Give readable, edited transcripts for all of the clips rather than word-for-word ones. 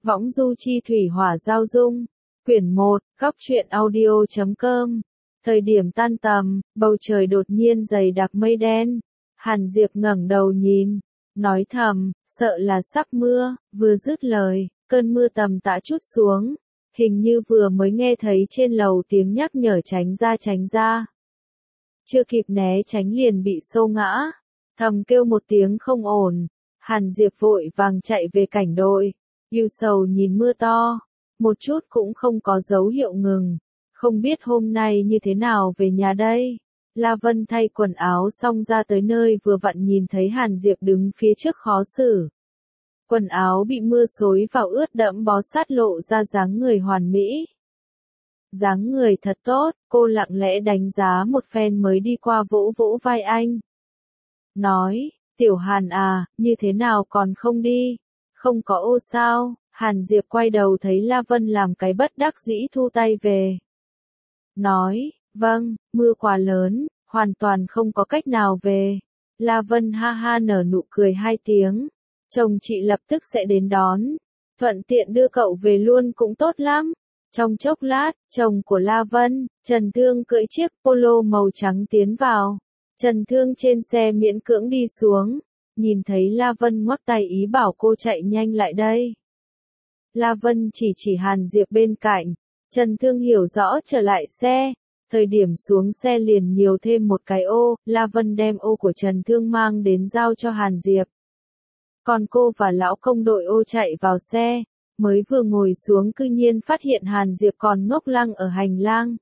Võng du chi thủy hỏa giao dung. Quyển 1, góc truyện audio.com. Thời điểm tan tầm, bầu trời đột nhiên dày đặc mây đen. Hàn Diệp ngẩng đầu nhìn, nói thầm, sợ là sắp mưa, vừa dứt lời, cơn mưa tầm tã trút xuống. Hình như vừa mới nghe thấy trên lầu tiếng nhắc nhở tránh ra. Chưa kịp né tránh liền bị xô ngã. Thầm kêu một tiếng không ổn. Hàn Diệp vội vàng chạy về cảnh đội. Ưu sầu nhìn mưa to. Một chút cũng không có dấu hiệu ngừng. Không biết hôm nay như thế nào về nhà đây. La Vân thay quần áo xong ra tới nơi vừa vặn nhìn thấy Hàn Diệp đứng phía trước khó xử. Quần áo bị mưa xối vào ướt đẫm bó sát lộ ra dáng người hoàn mỹ. Dáng người thật tốt, cô lặng lẽ đánh giá một phen mới đi qua vỗ vỗ vai anh. Nói, Tiểu Hàn à, như thế nào còn không đi? Không có ô sao? Hàn Diệp quay đầu thấy La Vân làm cái bất đắc dĩ thu tay về. Nói, vâng, mưa quá lớn, hoàn toàn không có cách nào về. La Vân ha ha nở nụ cười 2 tiếng. Chồng chị lập tức sẽ đến đón. Thuận tiện đưa cậu về luôn cũng tốt lắm. Trong chốc lát, chồng của La Vân, Trần Thương cưỡi chiếc polo màu trắng tiến vào. Trần Thương trên xe miễn cưỡng đi xuống. Nhìn thấy La Vân ngoắc tay ý bảo cô chạy nhanh lại đây. La Vân chỉ Hàn Diệp bên cạnh. Trần Thương hiểu rõ trở lại xe. Thời điểm xuống xe liền nhiều thêm một cái ô. La Vân đem ô của Trần Thương mang đến giao cho Hàn Diệp. Còn cô và lão công đội ô chạy vào xe. Mới vừa ngồi xuống cư nhiên phát hiện Hàn Diệp còn ngốc lăng ở hành lang.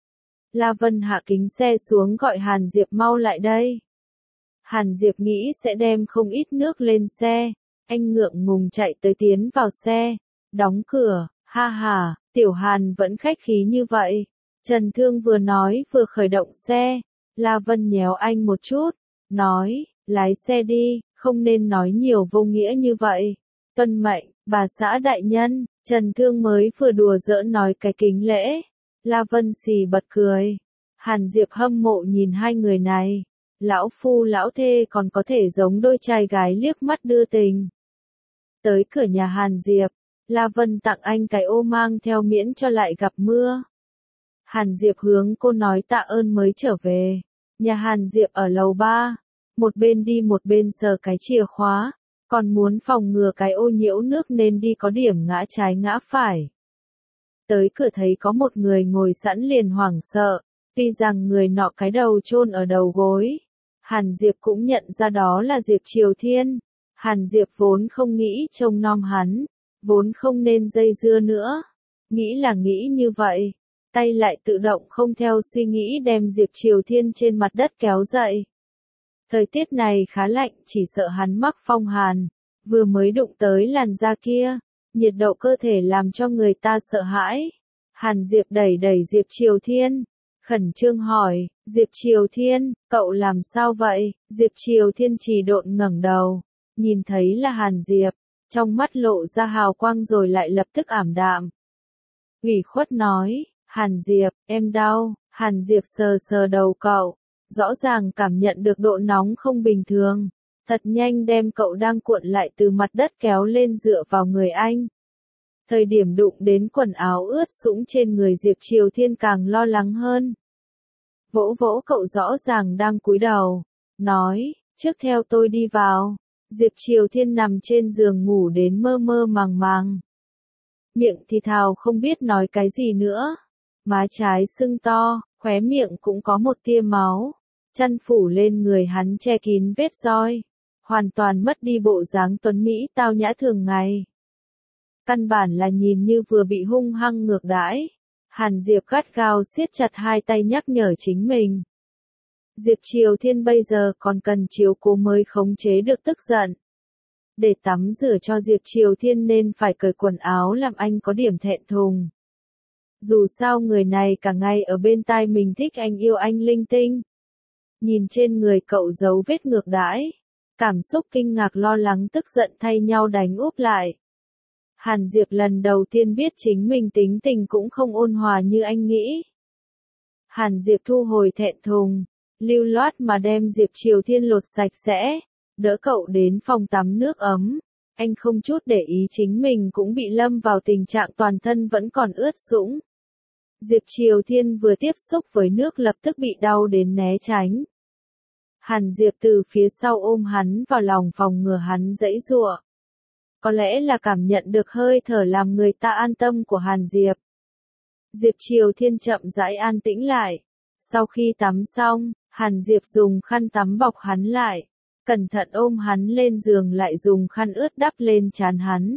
La Vân hạ kính xe xuống gọi Hàn Diệp mau lại đây. Hàn Diệp nghĩ sẽ đem không ít nước lên xe. Anh ngượng ngùng chạy tới tiến vào xe. Đóng cửa, ha ha, Tiểu Hàn vẫn khách khí như vậy. Trần Thương vừa nói vừa khởi động xe. La Vân nhéo anh một chút. Nói, lái xe đi, không nên nói nhiều vô nghĩa như vậy. Tuân mệnh, bà xã đại nhân. Trần Thương mới vừa đùa giỡn nói cái kính lễ. La Vân xì bật cười. Hàn Diệp hâm mộ nhìn hai người này. Lão phu lão thê còn có thể giống đôi trai gái liếc mắt đưa tình. Tới cửa nhà Hàn Diệp, La Vân tặng anh cái ô mang theo miễn cho lại gặp mưa. Hàn Diệp hướng cô nói tạ ơn mới trở về. Nhà Hàn Diệp ở lầu 3. Một bên đi một bên sờ cái chìa khóa. Còn muốn phòng ngừa cái ô nhiễu nước nên đi có điểm ngã trái ngã phải. Tới cửa thấy có một người ngồi sẵn liền hoảng sợ. Tuy rằng người nọ cái đầu chôn ở đầu gối. Hàn Diệp cũng nhận ra đó là Diệp Triều Thiên. Hàn Diệp vốn không nghĩ trông nom hắn. Vốn không nên dây dưa nữa. Nghĩ là nghĩ như vậy. Tay lại tự động không theo suy nghĩ đem Diệp Triều Thiên trên mặt đất kéo dậy. Thời tiết này khá lạnh, chỉ sợ hắn mắc phong hàn. Vừa mới đụng tới làn da kia. Nhiệt độ cơ thể làm cho người ta sợ hãi. Hàn Diệp đẩy Diệp Triều Thiên. Khẩn trương hỏi, Diệp Triều Thiên, cậu làm sao vậy? Diệp Triều Thiên trì độn ngẩng đầu. Nhìn thấy là Hàn Diệp. Trong mắt lộ ra hào quang rồi lại lập tức ảm đạm. Ủy khuất nói, Hàn Diệp, em đau. Hàn Diệp sờ đầu cậu. Rõ ràng cảm nhận được độ nóng không bình thường. Thật nhanh đem cậu đang cuộn lại từ mặt đất kéo lên dựa vào người anh. Thời điểm đụng đến quần áo ướt sũng trên người Diệp Triều Thiên càng lo lắng hơn. Vỗ vỗ cậu rõ ràng đang cúi đầu. Nói, trước theo tôi đi vào. Diệp Triều Thiên nằm trên giường ngủ đến mơ màng. Miệng thì thào không biết nói cái gì nữa. Má trái sưng to, khóe miệng cũng có một tia máu. Chăn phủ lên người hắn che kín vết roi. Hoàn toàn mất đi bộ dáng tuấn Mỹ tao nhã thường ngày. Căn bản là nhìn như vừa bị hung hăng ngược đãi. Hàn Diệp gắt gao siết chặt hai tay nhắc nhở chính mình. Diệp Triều Thiên bây giờ còn cần chiếu cố mới khống chế được tức giận. Để tắm rửa cho Diệp Triều Thiên nên phải cởi quần áo làm anh có điểm thẹn thùng. Dù sao người này cả ngày ở bên tai mình thích anh yêu anh linh tinh. Nhìn trên người cậu dấu vết ngược đãi. Cảm xúc kinh ngạc lo lắng tức giận thay nhau đánh úp lại. Hàn Diệp lần đầu tiên biết chính mình tính tình cũng không ôn hòa như anh nghĩ. Hàn Diệp thu hồi thẹn thùng. Lưu loát mà đem Diệp Triều Thiên lột sạch sẽ. Đỡ cậu đến phòng tắm nước ấm. Anh không chút để ý chính mình cũng bị lâm vào tình trạng toàn thân vẫn còn ướt sũng. Diệp Triều Thiên vừa tiếp xúc với nước lập tức bị đau đến né tránh. Hàn Diệp từ phía sau ôm hắn vào lòng phòng ngừa hắn giãy giụa. Có lẽ là cảm nhận được hơi thở làm người ta an tâm của Hàn Diệp. Diệp Triều Thiên chậm rãi an tĩnh lại. Sau khi tắm xong, Hàn Diệp dùng khăn tắm bọc hắn lại. Cẩn thận ôm hắn lên giường lại dùng khăn ướt đắp lên trán hắn.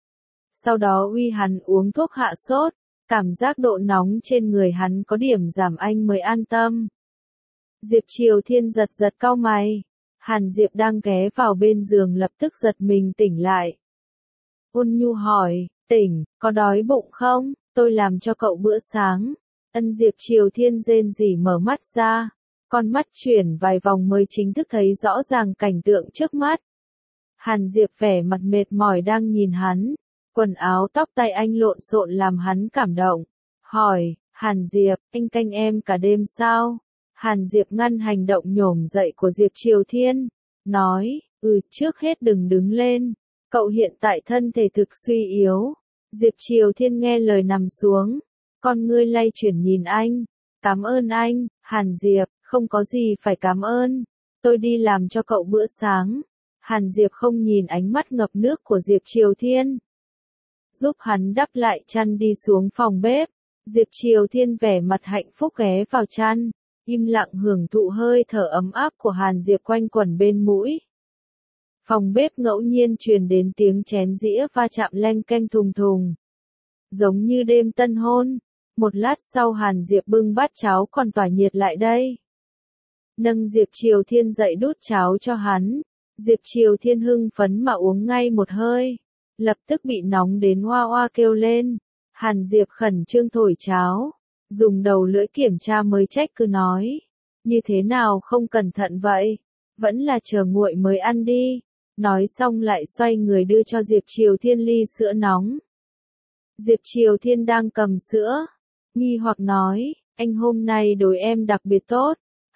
Sau đó uy hắn uống thuốc hạ sốt. Cảm giác độ nóng trên người hắn có điểm giảm anh mới an tâm. Diệp Triều Thiên giật giật cau mày. Hàn Diệp đang ghé vào bên giường lập tức giật mình tỉnh lại. Ôn nhu hỏi, tỉnh, có đói bụng không? Tôi làm cho cậu bữa sáng. Ân. Diệp Triều Thiên rên rỉ mở mắt ra. Con mắt chuyển vài vòng mới chính thức thấy rõ ràng cảnh tượng trước mắt. Hàn Diệp vẻ mặt mệt mỏi đang nhìn hắn. Quần áo tóc tay anh lộn xộn làm hắn cảm động. Hỏi, Hàn Diệp, anh canh em cả đêm sao? Hàn Diệp ngăn hành động nhổm dậy của Diệp Triều Thiên. Nói, trước hết đừng đứng lên. Cậu hiện tại thân thể thực suy yếu. Diệp Triều Thiên nghe lời nằm xuống. Con ngươi lay chuyển nhìn anh. Cảm ơn anh, Hàn Diệp, không có gì phải cảm ơn. Tôi đi làm cho cậu bữa sáng. Hàn Diệp không nhìn ánh mắt ngập nước của Diệp Triều Thiên. Giúp hắn đắp lại chăn đi xuống phòng bếp. Diệp Triều Thiên vẻ mặt hạnh phúc ghé vào chăn. Im lặng hưởng thụ hơi thở ấm áp của Hàn Diệp quanh quẩn bên mũi. Phòng bếp ngẫu nhiên truyền đến tiếng chén dĩa va chạm leng keng thùng thùng. Giống như đêm tân hôn. Một lát sau Hàn Diệp bưng bát cháo còn tỏa nhiệt lại đây. Nâng Diệp Triều Thiên dậy đút cháo cho hắn. Diệp Triều Thiên hưng phấn mà uống ngay một hơi. Lập tức bị nóng đến oa oa kêu lên. Hàn Diệp khẩn trương thổi cháo. Dùng đầu lưỡi kiểm tra mới trách cứ nói. Như thế nào không cẩn thận vậy? Vẫn là chờ nguội mới ăn đi. Nói xong lại xoay người đưa cho Diệp Triều Thiên ly sữa nóng. Diệp Triều Thiên đang cầm sữa. Nghi hoặc nói, anh hôm nay đối em đặc biệt tốt.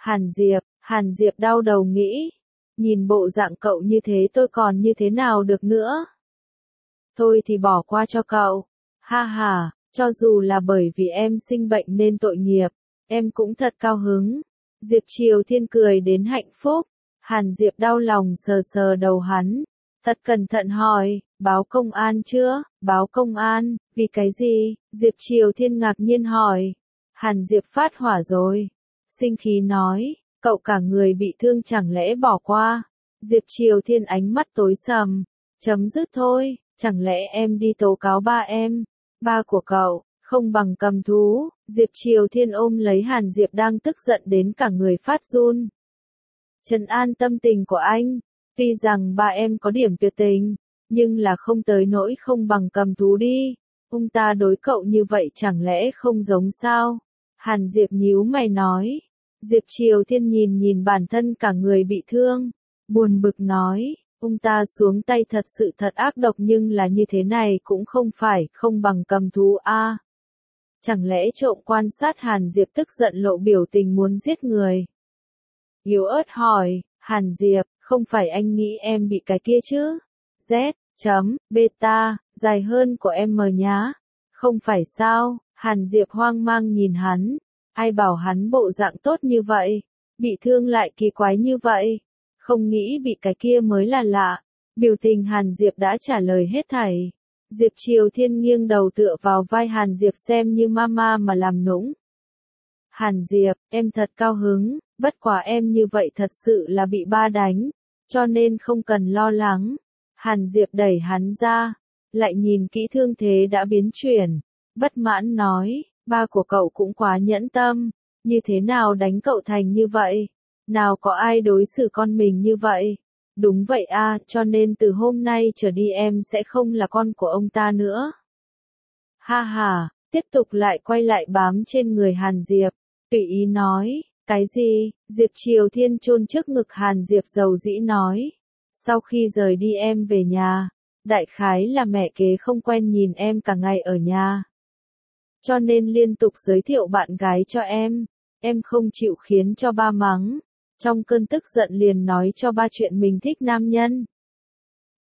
Hàn Diệp đau đầu nghĩ. Nhìn bộ dạng cậu như thế tôi còn như thế nào được nữa? Thôi thì bỏ qua cho cậu. Ha ha, cho dù là bởi vì em sinh bệnh nên tội nghiệp, em cũng thật cao hứng. Diệp Triều Thiên cười đến hạnh phúc. Hàn Diệp đau lòng sờ sờ đầu hắn. Thật cẩn thận hỏi, báo công an chưa? Báo công an, vì cái gì? Diệp Triều Thiên ngạc nhiên hỏi. Hàn Diệp phát hỏa rồi. Sinh khí nói, cậu cả người bị thương chẳng lẽ bỏ qua? Diệp Triều Thiên ánh mắt tối sầm. Chấm dứt thôi, chẳng lẽ em đi tố cáo ba em? Ba của cậu, không bằng cầm thú. Diệp Triều Thiên ôm lấy Hàn Diệp đang tức giận đến cả người phát run. Trấn an tâm tình của anh. Tuy rằng ba em có điểm tuyệt tình, nhưng là không tới nỗi không bằng cầm thú đi. Ông ta đối cậu như vậy chẳng lẽ không giống sao? Hàn Diệp nhíu mày nói. Diệp Triều Thiên nhìn bản thân cả người bị thương. Buồn bực nói. Ông ta xuống tay thật sự thật ác độc nhưng là như thế này cũng không phải không bằng cầm thú a. Chẳng lẽ trộm quan sát? Hàn Diệp tức giận lộ biểu tình muốn giết người. Yếu ớt hỏi, Hàn Diệp, không phải anh nghĩ em bị cái kia chứ? Z, beta, dài hơn của em mờ nhá. Không phải sao? Hàn Diệp hoang mang nhìn hắn. Ai bảo hắn bộ dạng tốt như vậy? Bị thương lại kỳ quái như vậy? Không nghĩ bị cái kia mới là lạ. Biểu tình Hàn Diệp đã trả lời hết thảy. Diệp Triều Thiên nghiêng đầu tựa vào vai Hàn Diệp xem như mama mà làm nũng. Hàn Diệp, em thật cao hứng, bất quá em như vậy thật sự là bị ba đánh, cho nên không cần lo lắng. Hàn Diệp đẩy hắn ra, lại nhìn kỹ thương thế đã biến chuyển, bất mãn nói, ba của cậu cũng quá nhẫn tâm, như thế nào đánh cậu thành như vậy? Nào có ai đối xử con mình như vậy? Đúng vậy a, cho nên từ hôm nay trở đi em sẽ không là con của ông ta nữa. Ha ha, tiếp tục lại quay lại bám trên người Hàn Diệp, tùy ý nói, cái gì? Diệp Triều Thiên chôn trước ngực Hàn Diệp dầu dĩ nói. Sau khi rời đi em về nhà, đại khái là mẹ kế không quen nhìn em cả ngày ở nhà. Cho nên liên tục giới thiệu bạn gái cho em không chịu khiến cho ba mắng. Trong cơn tức giận liền nói cho ba chuyện mình thích nam nhân.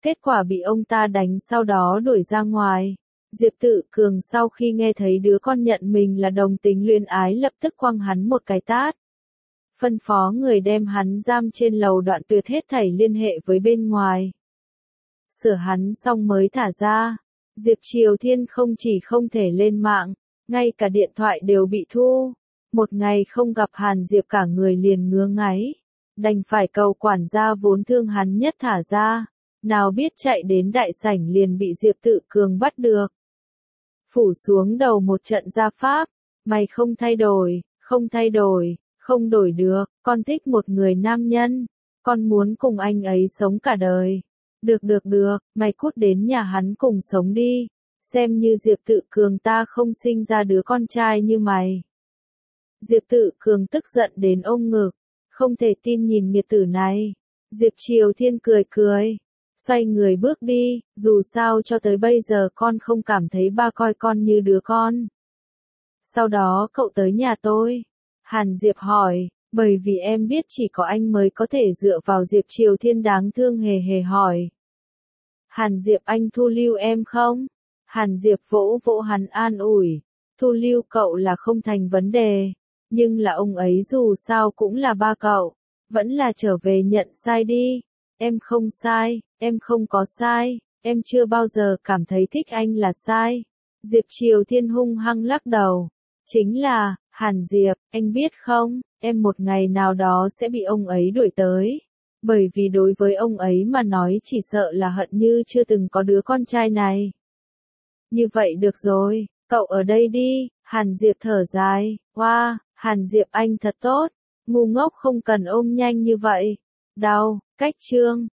Kết quả bị ông ta đánh sau đó đuổi ra ngoài. Diệp Tự Cường sau khi nghe thấy đứa con nhận mình là đồng tính luyến ái lập tức quăng hắn một cái tát. Phân phó người đem hắn giam trên lầu, đoạn tuyệt hết thảy liên hệ với bên ngoài. Sửa hắn xong mới thả ra. Diệp Triều Thiên không chỉ không thể lên mạng, ngay cả điện thoại đều bị thu. Một ngày không gặp Hàn Diệp cả người liền ngứa ngáy. Đành phải cầu quản gia vốn thương hắn nhất thả ra. Nào biết chạy đến đại sảnh liền bị Diệp Tự Cường bắt được. Phủ xuống đầu một trận gia pháp. Mày không thay đổi, không thay đổi, không đổi được. Con thích một người nam nhân. Con muốn cùng anh ấy sống cả đời. Được, mày cút đến nhà hắn cùng sống đi. Xem như Diệp Tự Cường ta không sinh ra đứa con trai như mày. Diệp Tự Cường tức giận đến ôm ngực. Không thể tin nhìn nghiệt tử này. Diệp Triều Thiên cười cười. Xoay người bước đi, dù sao cho tới bây giờ con không cảm thấy ba coi con như đứa con. Sau đó cậu tới nhà tôi. Hàn Diệp hỏi, bởi vì em biết chỉ có anh mới có thể dựa vào. Diệp Triều Thiên đáng thương hề hề hỏi. Hàn Diệp anh thu lưu em không? Hàn Diệp vỗ vỗ hắn an ủi. Thu lưu cậu là không thành vấn đề. Nhưng là ông ấy dù sao cũng là ba cậu. Vẫn là trở về nhận sai đi. Em không sai, em không có sai, em chưa bao giờ cảm thấy thích anh là sai. Diệp Triều Thiên hung hăng lắc đầu. Chính là, Hàn Diệp, anh biết không, em một ngày nào đó sẽ bị ông ấy đuổi tới. Bởi vì đối với ông ấy mà nói chỉ sợ là hận như chưa từng có đứa con trai này. Như vậy được rồi, cậu ở đây đi. Hàn Diệp thở dài. Wow, Hàn Diệp anh thật tốt. Ngu ngốc không cần ôm nhanh như vậy. Đau, cách chương.